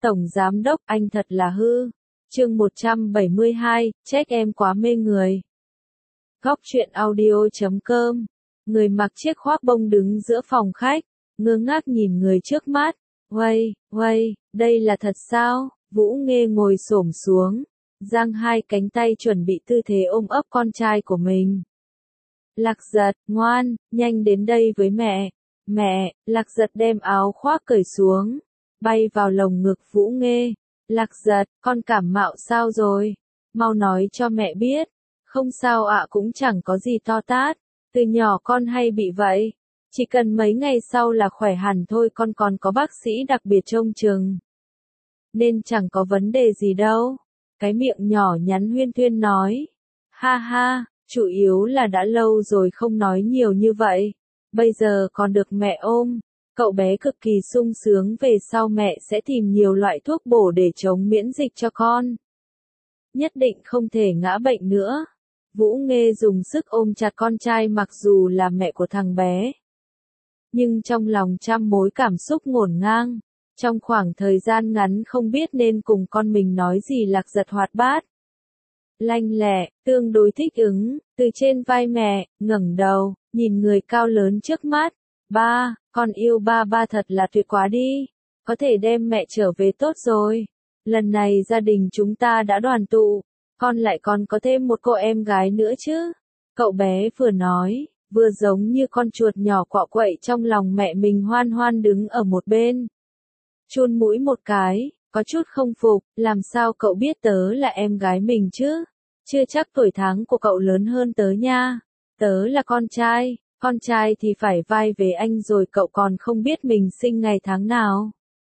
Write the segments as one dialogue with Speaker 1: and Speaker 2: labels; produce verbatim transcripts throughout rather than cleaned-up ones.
Speaker 1: Tổng Giám Đốc, anh thật là hư. Chương một trăm bảy mươi hai, trách em quá mê người. Góc truyện audio chấm com. Người mặc chiếc khoác bông đứng giữa phòng khách, ngơ ngác nhìn người trước mắt. Uây, uây, đây là thật sao? Vũ Nghê ngồi xổm xuống, giang hai cánh tay chuẩn bị tư thế ôm ấp con trai của mình. Lạc Giật, ngoan, nhanh đến đây với mẹ. Mẹ, Lạc Giật đem áo khoác cởi xuống, bay vào lồng ngực Vũ Nghê. Lạc Giật, con cảm mạo sao rồi? Mau nói cho mẹ biết. Không sao ạ, cũng chẳng có gì to tát. Từ nhỏ con hay bị vậy. Chỉ cần mấy ngày sau là khỏe hẳn thôi, con còn có bác sĩ đặc biệt trông chừng. Nên chẳng có vấn đề gì đâu. Cái miệng nhỏ nhắn huyên thuyên nói. Ha ha, chủ yếu là đã lâu rồi không nói nhiều như vậy. Bây giờ còn được mẹ ôm. Cậu bé cực kỳ sung sướng, về sau mẹ sẽ tìm nhiều loại thuốc bổ để chống miễn dịch cho con. Nhất định không thể ngã bệnh nữa. Vũ Nghê dùng sức ôm chặt con trai, mặc dù là mẹ của thằng bé, nhưng trong lòng trăm mối cảm xúc ngổn ngang. Trong khoảng thời gian ngắn không biết nên cùng con mình nói gì. Lạc Giật hoạt bát, lanh lẹ, tương đối thích ứng, từ trên vai mẹ, ngẩng đầu, nhìn người cao lớn trước mắt. Ba, con yêu ba ba thật là tuyệt quá đi. Có thể đem mẹ trở về tốt rồi. Lần này gia đình chúng ta đã đoàn tụ. Con lại còn có thêm một cô em gái nữa chứ. Cậu bé vừa nói, vừa giống như con chuột nhỏ quạ quậy trong lòng mẹ mình, hoan hoan đứng ở một bên. Chun mũi một cái, có chút không phục, làm sao cậu biết tớ là em gái mình chứ? Chưa chắc tuổi tháng của cậu lớn hơn tớ nha. Tớ là con trai, con trai thì phải vai về anh rồi, cậu còn không biết mình sinh ngày tháng nào.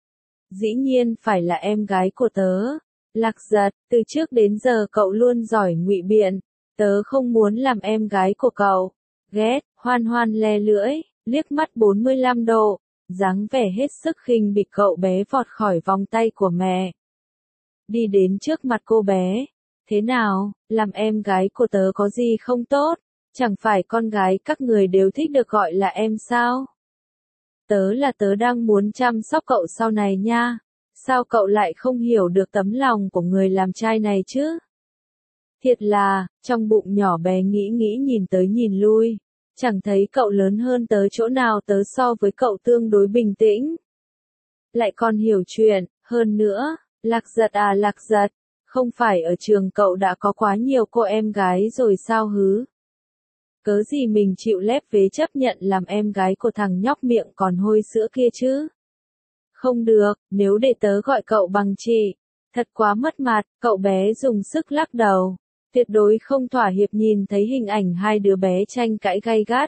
Speaker 1: Dĩ nhiên phải là em gái của tớ. Lạc Giật, từ trước đến giờ cậu luôn giỏi ngụy biện. Tớ không muốn làm em gái của cậu. Ghét, hoan hoan le lưỡi, liếc mắt bốn mươi lăm độ, dáng vẻ hết sức khinh bịch. Cậu bé vọt khỏi vòng tay của mẹ, đi đến trước mặt cô bé. Thế nào, làm em gái của tớ có gì không tốt? Chẳng phải con gái các người đều thích được gọi là em sao? Tớ là tớ đang muốn chăm sóc cậu sau này nha. Sao cậu lại không hiểu được tấm lòng của người làm trai này chứ? Thiệt là, trong bụng nhỏ bé nghĩ nghĩ nhìn tới nhìn lui. Chẳng thấy cậu lớn hơn tớ chỗ nào, tớ so với cậu tương đối bình tĩnh. Lại còn hiểu chuyện, hơn nữa, Lạc Giật à Lạc Giật, không phải ở trường cậu đã có quá nhiều cô em gái rồi sao hứ? Cớ gì mình chịu lép vế chấp nhận làm em gái của thằng nhóc miệng còn hôi sữa kia chứ? Không được, nếu để tớ gọi cậu bằng chị, thật quá mất mặt. Cậu bé dùng sức lắc đầu, tuyệt đối không thỏa hiệp. Nhìn thấy hình ảnh hai đứa bé tranh cãi gay gắt,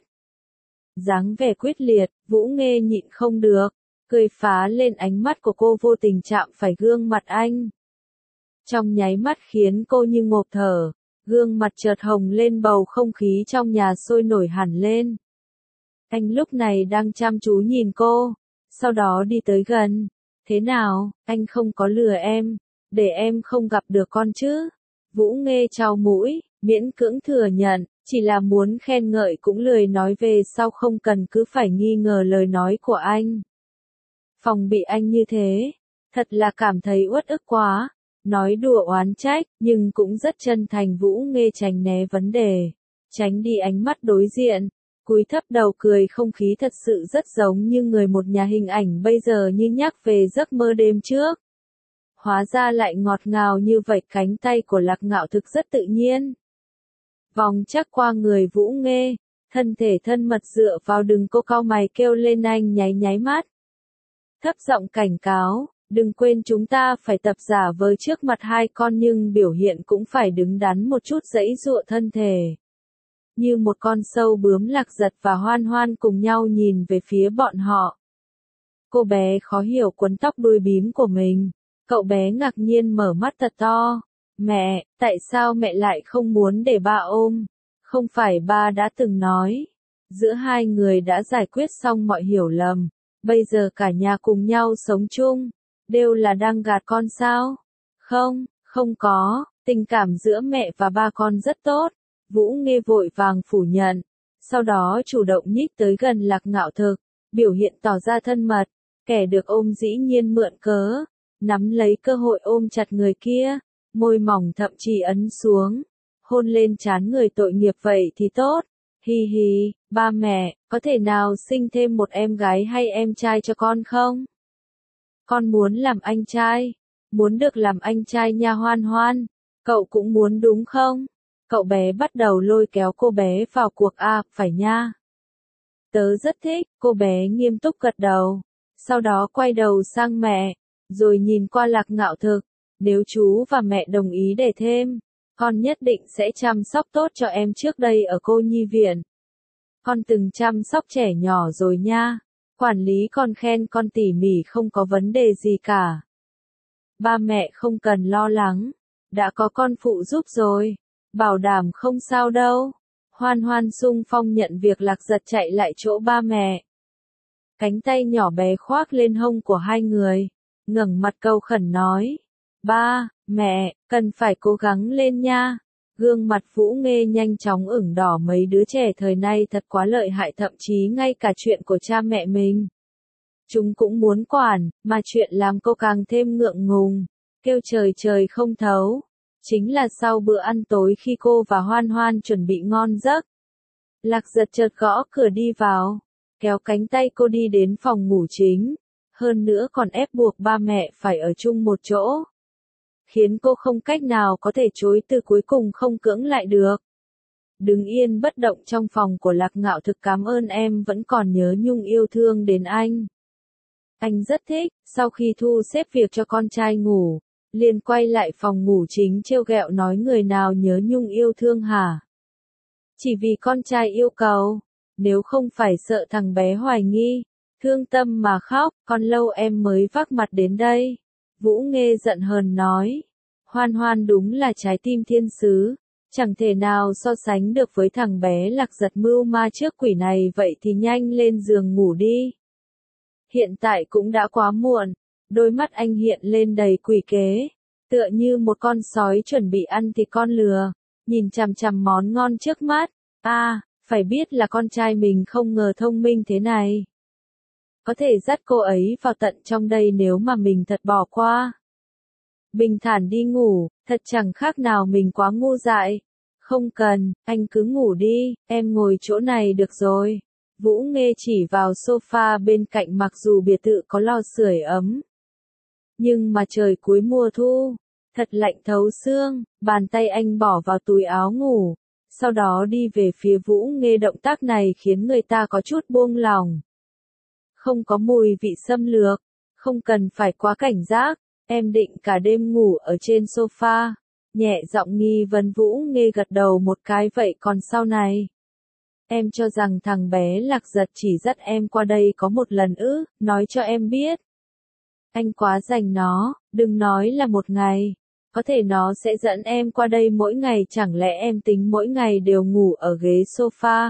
Speaker 1: dáng vẻ quyết liệt, Vũ Nghê nhịn không được, cười phá lên. Ánh mắt của cô vô tình chạm phải gương mặt anh, trong nháy mắt khiến cô như ngộp thở. Gương mặt chợt hồng lên, bầu không khí trong nhà sôi nổi hẳn lên. Anh lúc này đang chăm chú nhìn cô, sau đó đi tới gần. Thế nào, anh không có lừa em, để em không gặp được con chứ? Vũ Nghê chau mũi, miễn cưỡng thừa nhận, chỉ là muốn khen ngợi cũng lười nói, về sau không cần cứ phải nghi ngờ lời nói của anh. Phòng bị anh như thế, thật là cảm thấy uất ức quá. Nói đùa oán trách, nhưng cũng rất chân thành. Vũ Nghê tránh né vấn đề, tránh đi ánh mắt đối diện, cúi thấp đầu cười. Không khí thật sự rất giống như người một nhà. Hình ảnh bây giờ như nhắc về giấc mơ đêm trước. Hóa ra lại ngọt ngào như vậy. Cánh tay của Lạc Ngạo thực rất tự nhiên, vòng chắc qua người Vũ Nghê, thân thể thân mật dựa vào. Đừng cô cau mày kêu lên. Anh nháy nháy mắt, thấp giọng cảnh cáo. Đừng quên chúng ta phải tập giả vờ trước mặt hai con, nhưng biểu hiện cũng phải đứng đắn một chút. Giãy giụa thân thể như một con sâu bướm. Lạc Giật và Hoan Hoan cùng nhau nhìn về phía bọn họ. Cô bé khó hiểu quấn tóc đuôi bím của mình. Cậu bé ngạc nhiên mở mắt thật to. Mẹ, tại sao mẹ lại không muốn để ba ôm? Không phải ba đã từng nói, giữa hai người đã giải quyết xong mọi hiểu lầm, bây giờ cả nhà cùng nhau sống chung, đều là đang gạt con sao? Không, không có, tình cảm giữa mẹ và ba con rất tốt. Vũ Nghê vội vàng phủ nhận, sau đó chủ động nhích tới gần Lạc Ngạo Thực, biểu hiện tỏ ra thân mật. Kẻ được ôm dĩ nhiên mượn cớ, nắm lấy cơ hội ôm chặt người kia, môi mỏng thậm chí ấn xuống, hôn lên trán người tội nghiệp vậy thì tốt. Hi hi, ba mẹ, có thể nào sinh thêm một em gái hay em trai cho con không? Con muốn làm anh trai, muốn được làm anh trai nha Hoan Hoan, cậu cũng muốn đúng không? Cậu bé bắt đầu lôi kéo cô bé vào cuộc. À, phải nha. Tớ rất thích, cô bé nghiêm túc gật đầu, sau đó quay đầu sang mẹ, rồi nhìn qua Lạc Ngạo Thực, nếu chú và mẹ đồng ý để thêm, con nhất định sẽ chăm sóc tốt cho em. Trước đây ở cô nhi viện, con từng chăm sóc trẻ nhỏ rồi nha, quản lý con khen con tỉ mỉ không có vấn đề gì cả. Ba mẹ không cần lo lắng, đã có con phụ giúp rồi, bảo đảm không sao đâu. Hoan Hoan xung phong nhận việc. Lạc Giật chạy lại chỗ ba mẹ, cánh tay nhỏ bé khoác lên hông của hai người, ngẩng mặt cầu khẩn nói, ba, mẹ, cần phải cố gắng lên nha. Gương mặt Vũ Nghê nhanh chóng ửng đỏ, mấy đứa trẻ thời nay thật quá lợi hại, thậm chí ngay cả chuyện của cha mẹ mình chúng cũng muốn quản, mà chuyện làm cô càng thêm ngượng ngùng, kêu trời trời không thấu. Chính là sau bữa ăn tối khi cô và Hoan Hoan chuẩn bị ngon giấc, Lạc Giật chợt gõ cửa đi vào, kéo cánh tay cô đi đến phòng ngủ chính, hơn nữa còn ép buộc ba mẹ phải ở chung một chỗ, khiến cô không cách nào có thể chối từ, cuối cùng không cưỡng lại được. Đứng yên bất động trong phòng của Lạc Ngạo Thực. Cảm ơn em vẫn còn nhớ nhung yêu thương đến anh. Anh rất thích. Sau khi thu xếp việc cho con trai ngủ, liền quay lại phòng ngủ chính trêu ghẹo nói, người nào nhớ nhung yêu thương hả? Chỉ vì con trai yêu cầu, nếu không phải sợ thằng bé hoài nghi, thương tâm mà khóc, còn lâu em mới vác mặt đến đây. Vũ Nghê giận hờn nói, Hoan Hoan đúng là trái tim thiên sứ, chẳng thể nào so sánh được với thằng bé Lạc Giật mưu ma trước quỷ này. Vậy thì nhanh lên giường ngủ đi. Hiện tại cũng đã quá muộn. Đôi mắt anh hiện lên đầy quỷ kế, tựa như một con sói chuẩn bị ăn thịt con lừa, nhìn chằm chằm món ngon trước mắt. A, à, phải biết là con trai mình không ngờ thông minh thế này, có thể dắt cô ấy vào tận trong đây nếu mà mình thật bỏ qua. Bình thản đi ngủ, thật chẳng khác nào mình quá ngu dại. Không cần, anh cứ ngủ đi, em ngồi chỗ này được rồi. Vũ Nghê chỉ vào sofa bên cạnh. Mặc dù biệt thự có lò sưởi ấm, nhưng mà trời cuối mùa thu, thật lạnh thấu xương. Bàn tay anh bỏ vào túi áo ngủ, sau đó đi về phía Vũ Nghê. Động tác này khiến người ta có chút buông lòng. Không có mùi vị xâm lược, không cần phải quá cảnh giác. Em định cả đêm ngủ ở trên sofa? Nhẹ giọng nghi vấn. Vũ Nghê gật đầu một cái. Vậy còn sau này? Em cho rằng thằng bé Lạc Giật chỉ dắt em qua đây có một lần ư? Nói cho em biết. Anh quá dành nó, đừng nói là một ngày. Có thể nó sẽ dẫn em qua đây mỗi ngày. Chẳng lẽ em tính mỗi ngày đều ngủ ở ghế sofa?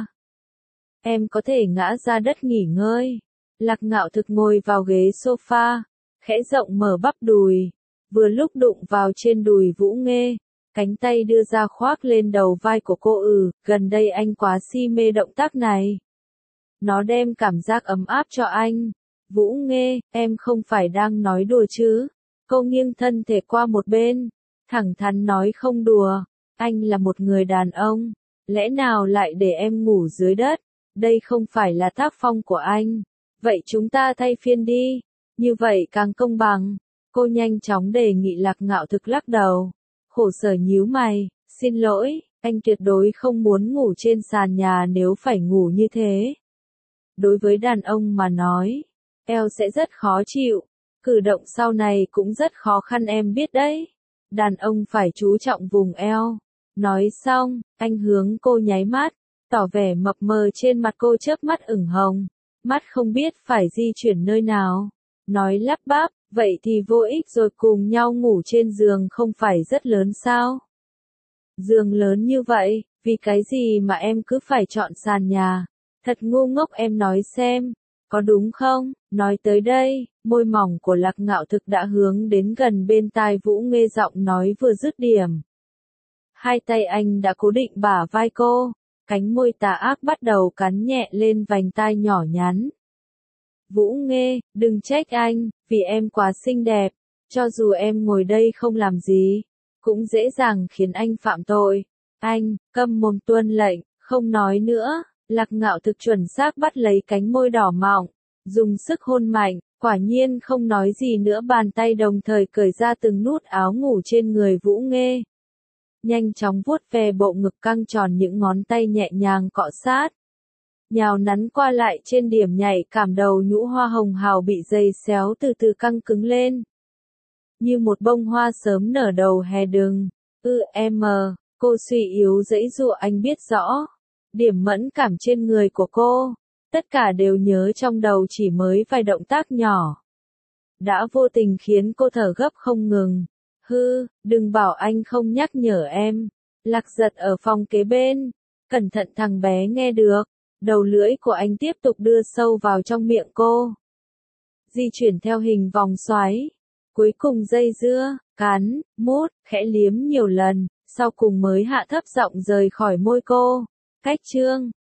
Speaker 1: Em có thể ngã ra đất nghỉ ngơi. Lạc Ngạo Thực ngồi vào ghế sofa, khẽ rộng mở bắp đùi, vừa lúc đụng vào trên đùi Vũ Nghê, cánh tay đưa ra khoác lên đầu vai của cô. Ừ, gần đây anh quá si mê động tác này. Nó đem cảm giác ấm áp cho anh. Vũ Nghê, em không phải đang nói đùa chứ? Cô nghiêng thân thể qua một bên, thẳng thắn nói, không đùa, anh là một người đàn ông, lẽ nào lại để em ngủ dưới đất? Đây không phải là tác phong của anh. Vậy chúng ta thay phiên đi, như vậy càng công bằng. Cô nhanh chóng đề nghị. Lạc Ngạo Thực lắc đầu, khổ sở nhíu mày, xin lỗi, anh tuyệt đối không muốn ngủ trên sàn nhà. Nếu phải ngủ như thế, đối với đàn ông mà nói, eo sẽ rất khó chịu, cử động sau này cũng rất khó khăn, em biết đấy. Đàn ông phải chú trọng vùng eo. Nói xong, anh hướng cô nháy mắt, tỏ vẻ mập mờ. Trên mặt cô chớp mắt ửng hồng, mắt không biết phải di chuyển nơi nào, nói lắp bắp, vậy thì vô ích rồi, cùng nhau ngủ trên giường không phải rất lớn sao? Giường lớn như vậy, vì cái gì mà em cứ phải chọn sàn nhà? Thật ngu ngốc, em nói xem, có đúng không? Nói tới đây, môi mỏng của Lạc Ngạo Thực đã hướng đến gần bên tai Vũ Nghê, giọng nói vừa dứt điểm, hai tay anh đã cố định bả vai cô, cánh môi tà ác bắt đầu cắn nhẹ lên vành tai nhỏ nhắn. Vũ Nghê, đừng trách anh, vì em quá xinh đẹp, Cho dù em ngồi đây không làm gì, cũng dễ dàng khiến anh phạm tội. Anh, câm mồm tuân lệnh, không nói nữa. Lạc Ngạo thực chuẩn xác bắt lấy cánh môi đỏ mọng, dùng sức hôn mạnh, quả nhiên không nói gì nữa, bàn tay đồng thời cởi ra từng nút áo ngủ trên người Vũ Nghê. Nhanh chóng vuốt ve bộ ngực căng tròn, những ngón tay nhẹ nhàng cọ sát, nhào nắn qua lại trên điểm nhạy cảm, đầu nhũ hoa hồng hào bị giày xéo từ từ căng cứng lên. Như một bông hoa sớm nở đầu hè đừng. Ư em, cô suy yếu giãy giụa, anh biết rõ. Điểm mẫn cảm trên người của cô, tất cả đều nhớ trong đầu, chỉ mới vài động tác nhỏ đã vô tình khiến cô thở gấp không ngừng. Hư, đừng bảo anh không nhắc nhở em. Lạc Giật ở phòng kế bên, cẩn thận thằng bé nghe được. Đầu lưỡi của anh tiếp tục đưa sâu vào trong miệng cô, di chuyển theo hình vòng xoáy, cuối cùng dây dưa, cắn, mút, khẽ liếm nhiều lần, sau cùng mới hạ thấp giọng rời khỏi môi cô. Cách chương